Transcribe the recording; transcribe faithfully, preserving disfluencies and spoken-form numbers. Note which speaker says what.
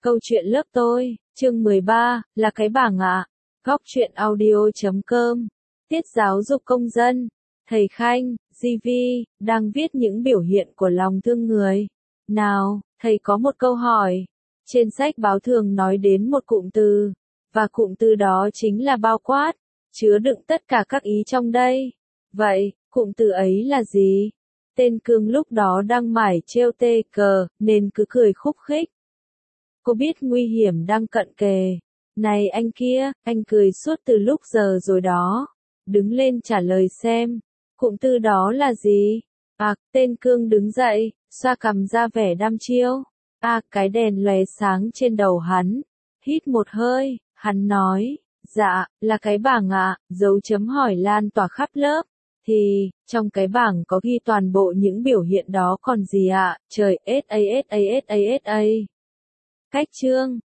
Speaker 1: Câu chuyện lớp tôi, chương mười ba, là cái bảng ạ. Góc truyện audio chấm com. Tiết giáo dục công dân. Thầy Khanh, gi vi, đang viết những biểu hiện của lòng thương người. Nào, thầy có một câu hỏi. Trên sách báo thường nói đến một cụm từ, và cụm từ đó chính là bao quát, chứa đựng tất cả các ý trong đây. Vậy, cụm từ ấy là gì? Tên Cương lúc đó đang mải trêu tê cờ, nên cứ cười khúc khích. Cô biết nguy hiểm đang cận kề. Này anh kia, anh cười suốt từ lúc giờ rồi đó. Đứng lên trả lời xem. Cụm từ đó là gì? À, tên Cương đứng dậy, xoa cằm ra vẻ đăm chiêu. À, cái đèn lóe sáng trên đầu hắn. Hít một hơi, hắn nói, dạ, là cái bảng ạ, dấu chấm hỏi lan tỏa khắp lớp. Thì, trong cái bảng có ghi toàn bộ những biểu hiện đó còn gì ạ, trời, ét a ét a ét a ét a. Cách chương